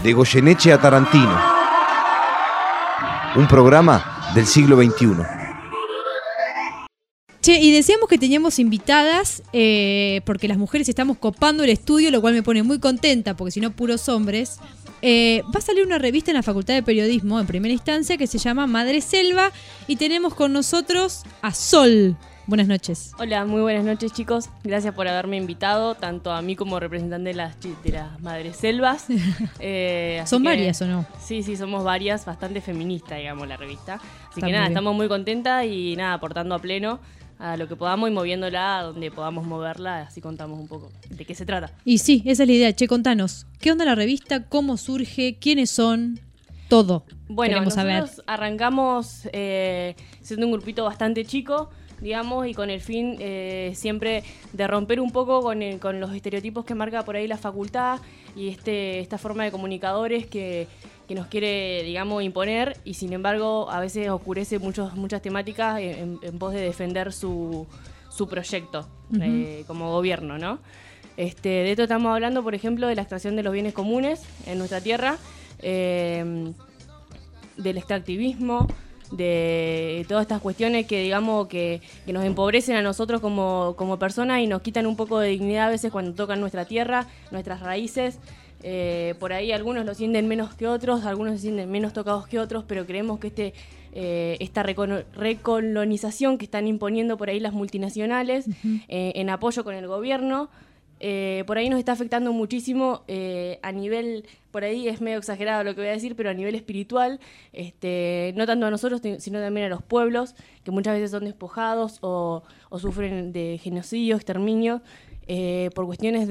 de Goyeneche a Tarantino. Un programa del siglo XXI. Che, y decíamos que teníamos invitadas porque las mujeres estamos copando el estudio, lo cual me pone muy contenta, porque si no, puros hombres. Va a salir una revista en la Facultad de Periodismo, en primera instancia, que se llama Madre Selva, y tenemos con nosotros a Sol. Buenas noches. Hola, muy buenas noches, chicos. Gracias por haberme invitado, tanto a mí como representante de las Madres Selvas. ¿Son varias o no? Sí, somos varias, bastante feminista, digamos, la revista. Así Está que muy nada, bien. estamos muy contentas y nada, aportando a pleno a lo que podamos y moviéndola a donde podamos moverla, así contamos un poco de qué se trata. Y sí, esa es la idea. Che, contanos, ¿qué onda la revista? ¿Cómo surge? ¿Quiénes son? Todo. Bueno, Queremos nosotros saber. arrancamos siendo un grupito bastante chico, digamos, y con el fin siempre de romper un poco con los estereotipos que marca por ahí la facultad y esta forma de comunicadores que nos quiere, digamos, imponer, y sin embargo a veces oscurece muchas temáticas en pos de defender su proyecto como gobierno, ¿no? De esto estamos hablando, por ejemplo, de la extracción de los bienes comunes en nuestra tierra, del extractivismo, de todas estas cuestiones que, digamos, que nos empobrecen a nosotros como personas y nos quitan un poco de dignidad a veces cuando tocan nuestra tierra, nuestras raíces. Por ahí algunos lo sienten menos que otros, algunos se sienten menos tocados que otros, pero creemos que esta recolonización que están imponiendo por ahí las multinacionales en apoyo con el gobierno, por ahí nos está afectando muchísimo a nivel, por ahí es medio exagerado lo que voy a decir, pero a nivel espiritual, no tanto a nosotros, sino también a los pueblos, que muchas veces son despojados o sufren de genocidio, exterminio, por cuestiones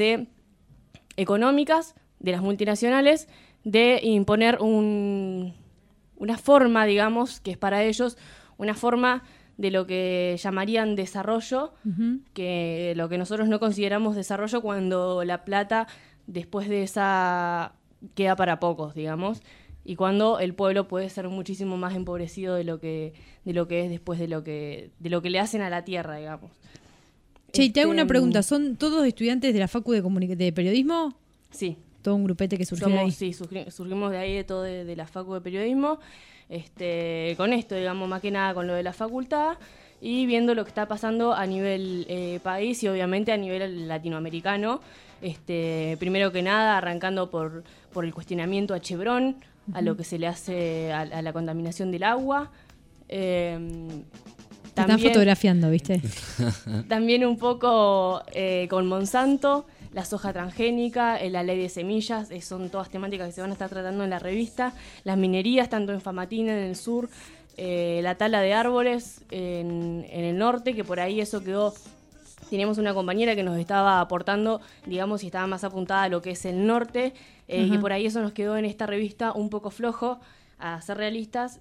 económicas de las multinacionales, de imponer una forma, digamos, que es para ellos una forma de lo que llamarían desarrollo, que lo que nosotros no consideramos desarrollo cuando la plata después de esa queda para pocos, digamos, y cuando el pueblo puede ser muchísimo más empobrecido de lo que es después de lo que le hacen a la tierra, digamos. Che, y te hago una pregunta, ¿son todos estudiantes de la Facu de Periodismo? Sí. Todo un grupete que surgió de ahí. Sí, surgimos de ahí, de la Facu de Periodismo, con esto, digamos, más que nada con lo de la facultad y viendo lo que está pasando a nivel país y obviamente a nivel latinoamericano. Primero que nada, arrancando por el cuestionamiento a Chevron, a lo que se le hace a la contaminación del agua. Te están fotografiando, ¿viste? También un poco con Monsanto, la soja transgénica, la ley de semillas, son todas temáticas que se van a estar tratando en la revista. Las minerías, tanto en Famatina, en el sur, la tala de árboles en el norte, que por ahí eso quedó. Teníamos una compañera que nos estaba aportando, digamos, y estaba más apuntada a lo que es el norte, que por ahí eso nos quedó en esta revista un poco flojo, a ser realistas,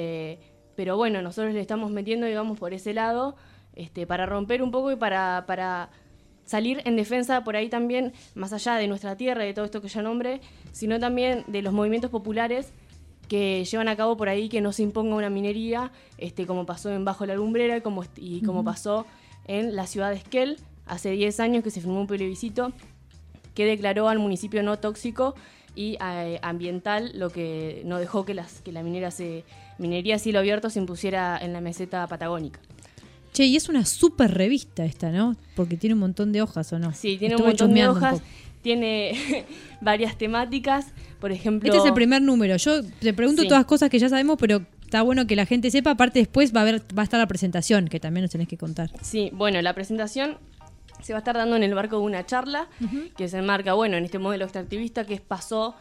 pero bueno, nosotros le estamos metiendo, digamos, por ese lado, para romper un poco y para salir en defensa por ahí también, más allá de nuestra tierra y de todo esto que ya nombré, sino también de los movimientos populares que llevan a cabo por ahí que no se imponga una minería, como pasó en Bajo la Lumbrera y como pasó en la ciudad de Esquel hace 10 años, que se firmó un plebiscito que declaró al municipio no tóxico y ambiental, lo que no dejó que la minería a cielo abierto se impusiera en la meseta patagónica. Che, y es una súper revista esta, ¿no? Porque tiene un montón de hojas, ¿o no? Sí, tiene un montón de hojas, tiene varias temáticas, por ejemplo... Este es el primer número. Yo te pregunto todas cosas que ya sabemos, pero está bueno que la gente sepa. Aparte, después va a estar la presentación, que también nos tenés que contar. Sí, bueno, la presentación se va a estar dando en el marco de una charla que se enmarca, bueno, en este modelo extractivista que pasó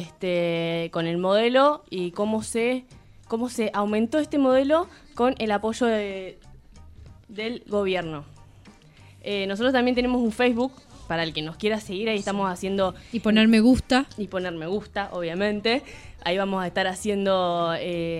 con el modelo y cómo se aumentó este modelo con el apoyo del gobierno. Nosotros también tenemos un Facebook para el que nos quiera seguir, ahí estamos haciendo... Y poner me gusta. Y poner me gusta, obviamente. Ahí vamos a estar haciendo,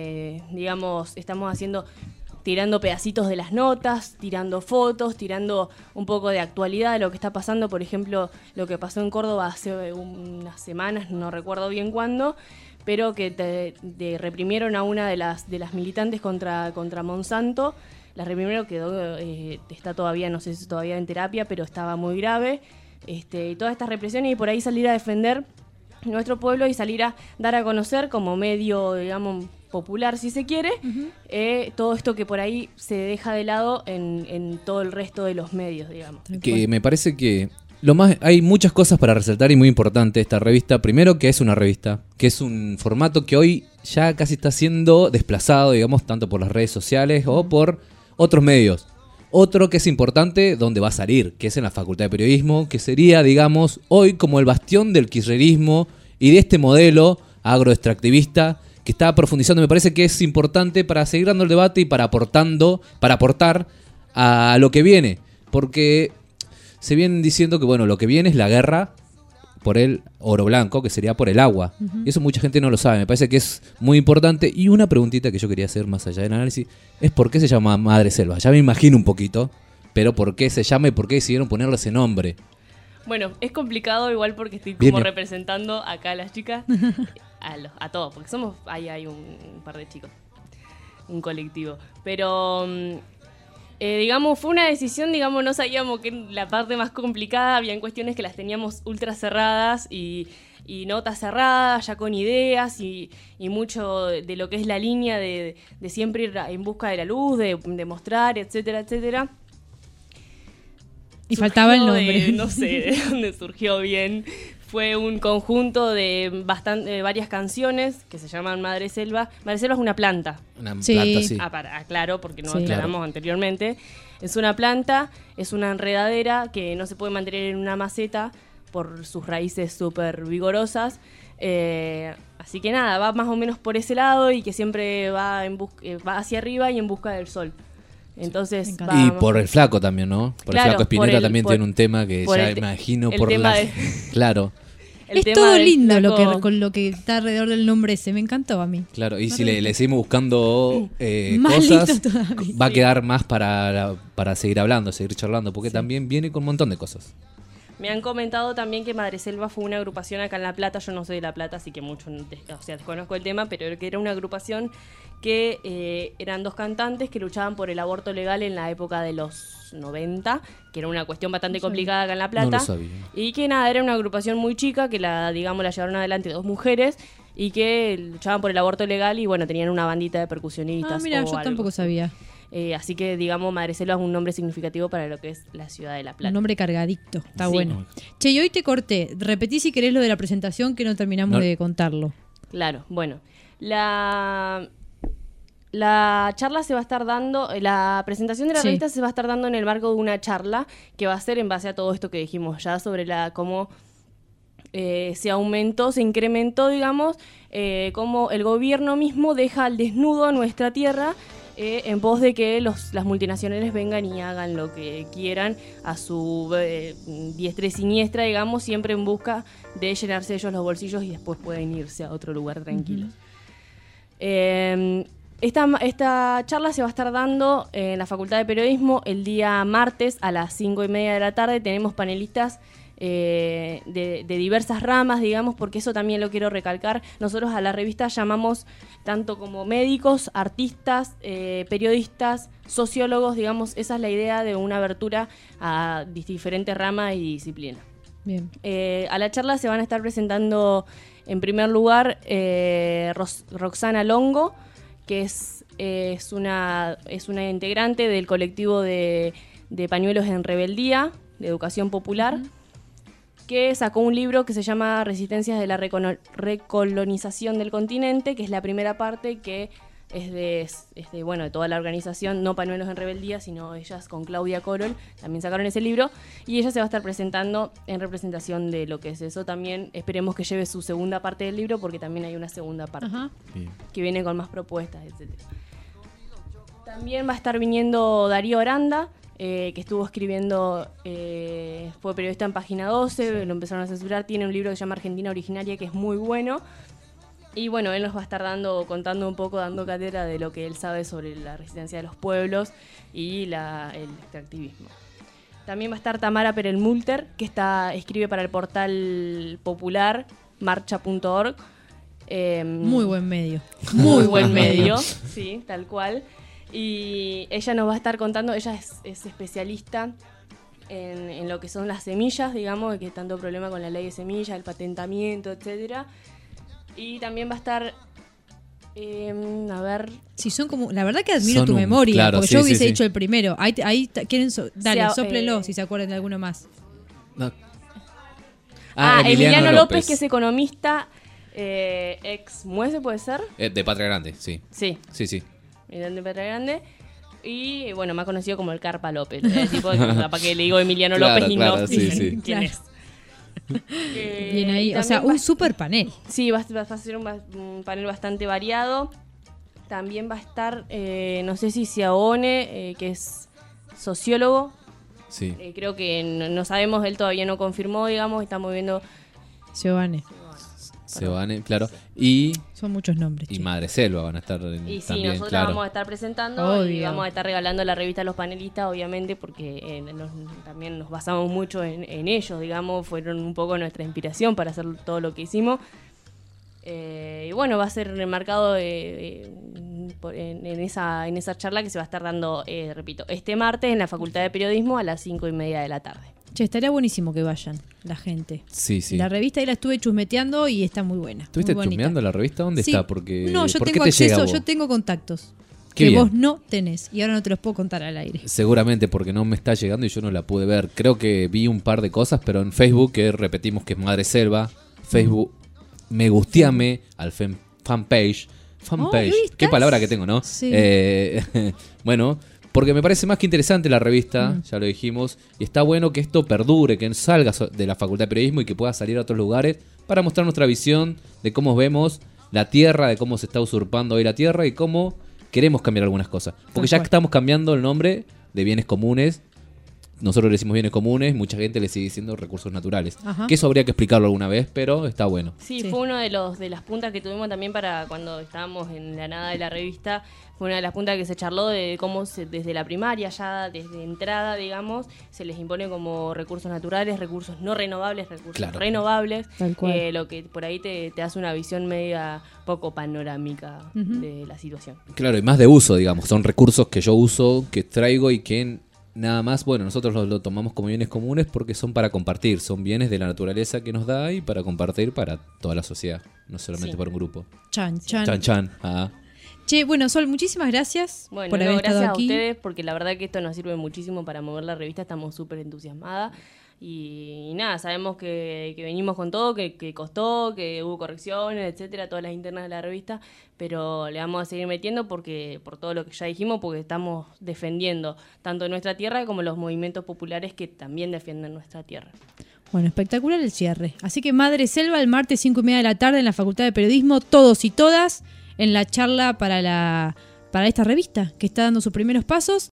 tirando pedacitos de las notas, tirando fotos, tirando un poco de actualidad de lo que está pasando. Por ejemplo, lo que pasó en Córdoba hace unas semanas, no recuerdo bien cuándo, pero que reprimieron a una de las militantes contra Monsanto. La reprimieron, está todavía, no sé si todavía en terapia, pero estaba muy grave. Y todas estas represiones y por ahí salir a defender nuestro pueblo y salir a dar a conocer como medio, digamos, popular, si se quiere, todo esto que por ahí se deja de lado en todo el resto de los medios, digamos. Que me parece que hay muchas cosas para resaltar y muy importante esta revista. Primero, que es una revista, que es un formato que hoy ya casi está siendo desplazado, digamos, tanto por las redes sociales o por otros medios. Otro que es importante, donde va a salir, que es en la Facultad de Periodismo, que sería, digamos, hoy como el bastión del kirchnerismo y de este modelo agroextractivista que está profundizando. Me parece que es importante para seguir dando el debate y para aportar a lo que viene. Porque se viene diciendo que, bueno, lo que viene es la guerra por el oro blanco, que sería por el agua. Y eso mucha gente no lo sabe. Me parece que es muy importante. Y una preguntita que yo quería hacer más allá del análisis es ¿por qué se llama Madre Selva? Ya me imagino un poquito, pero ¿por qué se llama y por qué decidieron ponerle ese nombre? Bueno, es complicado igual porque estoy como Bien. representando acá a las chicas, a todos, porque ahí hay un par de chicos, un colectivo. Pero, digamos, fue una decisión, digamos, no sabíamos que la parte más complicada, habían cuestiones que las teníamos ultra cerradas y notas cerradas, ya con ideas y mucho de lo que es la línea de siempre ir en busca de la luz, de mostrar, etcétera, etcétera. Y faltaba el nombre. No sé de dónde surgió bien. Fue un conjunto de varias canciones que se llaman Madre Selva. Madre Selva es una planta. Una Sí. planta, sí. Aclaro, porque no Sí. aclaramos anteriormente. Es una planta, es una enredadera que no se puede mantener en una maceta por sus raíces súper vigorosas. Así que nada, va más o menos por ese lado y que siempre va hacia arriba y en busca del sol. Entonces, Me encanta. Y por el Flaco también, ¿no? Por Claro, el Flaco Spinetta por el- también por- tiene un tema que por ya el te- imagino el por tema la... de- Claro, el Es tema todo del lindo flaco- con lo que está alrededor del nombre ese. Me encantó a mí. claro. Y si le seguimos buscando Más cosas, lindo todavía. va a quedar más para seguir hablando, seguir charlando, porque también viene con un montón de cosas. Me han comentado también que Madre Selva fue una agrupación acá en La Plata. Yo no soy de La Plata, así que mucho desconozco el tema, pero que era una agrupación que eran dos cantantes que luchaban por el aborto legal en la época de los 90, que era una cuestión bastante complicada acá en La Plata. No lo sabía. Y que nada, era una agrupación muy chica que la llevaron adelante dos mujeres y que luchaban por el aborto legal y bueno, tenían una bandita de percusionistas. Ah, mira, o yo algo tampoco así. sabía. Así que, digamos, Madre Selva es un nombre significativo para lo que es la ciudad de La Plata. Un nombre cargadito. Está Sí. bueno. Che, y hoy te corté. Repetí si querés lo de la presentación que no terminamos No. de contarlo. Claro, bueno. La charla se va a estar dando, la presentación de la Sí. revista se va a estar dando en el marco de una charla que va a ser en base a todo esto que dijimos ya sobre cómo se incrementó, digamos, cómo el gobierno mismo deja al desnudo nuestra tierra en pos de que las multinacionales vengan y hagan lo que quieran a su diestra y siniestra, digamos, siempre en busca de llenarse ellos los bolsillos y después pueden irse a otro lugar tranquilos. Esta charla se va a estar dando en la Facultad de Periodismo el día martes a las 5:30 de la tarde. Tenemos panelistas de diversas ramas, digamos, porque eso también lo quiero recalcar. Nosotros a la revista llamamos tanto como médicos, artistas, periodistas, sociólogos, digamos, esa es la idea de una abertura a diferentes ramas y disciplinas. Bien. A la charla se van a estar presentando en primer lugar Roxana Longo, que es una integrante del colectivo de Pañuelos en Rebeldía, de Educación Popular, que sacó un libro que se llama Resistencias de la Recolonización del Continente, que es la primera parte que es de toda la organización, no Pañuelos en Rebeldía, sino ellas con Claudia Corol, también sacaron ese libro, y ella se va a estar presentando en representación de lo que es eso. También esperemos que lleve su segunda parte del libro, porque también hay una segunda parte Ajá. Bien. que viene con más propuestas, etc. También va a estar viniendo Darío Aranda, que estuvo escribiendo, fue periodista en Página 12, lo empezaron a censurar, tiene un libro que se llama Argentina Originaria, que es muy bueno. Y bueno, él nos va a estar contando un poco, dando cátedra de lo que él sabe sobre la resistencia de los pueblos y el extractivismo. También va a estar Tamara Perelmulter, que escribe para el portal popular marcha.org. Muy buen medio. Muy buen medio, sí, tal cual. Y ella nos va a estar contando, ella es especialista en lo que son las semillas, digamos, que hay tanto problema con la ley de semillas, el patentamiento, etcétera. Y también va a estar, a ver... Sí, son como... La verdad que admiro Son tu un- memoria, claro, porque sí, yo sí, hubiese sí. dicho el primero. Ahí quieren... Dale, sea, sóplenlo si se acuerdan de alguno más. No. Emiliano López, que es economista, ex Muese, ¿puede ser? De Patria Grande, sí. Sí, Sí. de Patria Grande. Y bueno, más conocido como el Carpa López. Tipo, capaz que le digo Emiliano Claro, López y claro, no sí, dicen sí. quién Claro. es. Bien ahí. Y O sea, también un super panel. Sí, va a ser un panel bastante variado. También va a estar, no sé si Siaone, que es sociólogo. Sí. Creo que no sabemos, él todavía no confirmó, digamos, estamos viendo... Giovanni. Sebane, claro. Y Son muchos nombres. che. Madre Selva van a estar Y sí, también, nosotros claro. vamos a estar presentando y Obvio. vamos a estar regalando la revista a los panelistas, obviamente, porque también nos basamos mucho en ellos, digamos, fueron un poco nuestra inspiración para hacer todo lo que hicimos. Y bueno, va a ser enmarcado en esa charla que se va a estar dando, repito, este martes en la Facultad de Periodismo a las 5:30 de la tarde. Che, estaría buenísimo que vayan la gente. Sí. La revista ahí la estuve chusmeteando y está muy buena. ¿Estuviste muy bonita. chusmeando la revista? ¿Dónde Sí. está? Porque, No, yo ¿por qué tengo te llega a acceso, vos? yo tengo contactos. Qué Que bien. vos no tenés. Y ahora no te los puedo contar al aire. Seguramente porque no me está llegando y yo no la pude ver. Creo que vi un par de cosas, pero en Facebook, que repetimos que es Madre Selva, Facebook, me gusteame al fanpage. ¿ahí Qué estás? palabra que tengo, ¿no? Sí. Bueno, porque me parece más que interesante la revista, ya lo dijimos, y está bueno que esto perdure, que salga de la Facultad de Periodismo y que pueda salir a otros lugares para mostrar nuestra visión de cómo vemos la Tierra, de cómo se está usurpando hoy la Tierra y cómo queremos cambiar algunas cosas. Porque Tal ya cual. estamos cambiando el nombre de bienes comunes. Nosotros le decimos bienes comunes, mucha gente le sigue diciendo recursos naturales. Ajá. Que eso habría que explicarlo alguna vez, pero está bueno. Sí, Sí. fue uno de las puntas que tuvimos también para cuando estábamos en la nada de la revista. Fue una de las puntas que se charló de cómo desde la primaria, ya desde entrada, digamos, se les impone como recursos naturales, recursos no renovables, recursos Claro. renovables. Tal cual. Lo que por ahí te hace una visión media poco panorámica de la situación. Claro, y más de uso, digamos. Son recursos que yo uso, que traigo y que nada más, bueno, nosotros lo tomamos como bienes comunes porque son para compartir. Son bienes de la naturaleza que nos da y para compartir para toda la sociedad, no solamente Sí. para un grupo. Chan. Chan, chan. Ah. Che, bueno, Sol, muchísimas gracias Bueno, por no, haber estado gracias a aquí. ustedes porque la verdad que esto nos sirve muchísimo para mover la revista, estamos súper entusiasmadas y nada, sabemos que venimos con todo, que costó, que hubo correcciones, etcétera, todas las internas de la revista, pero le vamos a seguir metiendo porque por todo lo que ya dijimos, porque estamos defendiendo tanto nuestra tierra como los movimientos populares que también defienden nuestra tierra. Bueno, espectacular el cierre. Así que Madre Selva, el martes 5:30 de la tarde en la Facultad de Periodismo, todos y todas en la charla para esta revista que está dando sus primeros pasos.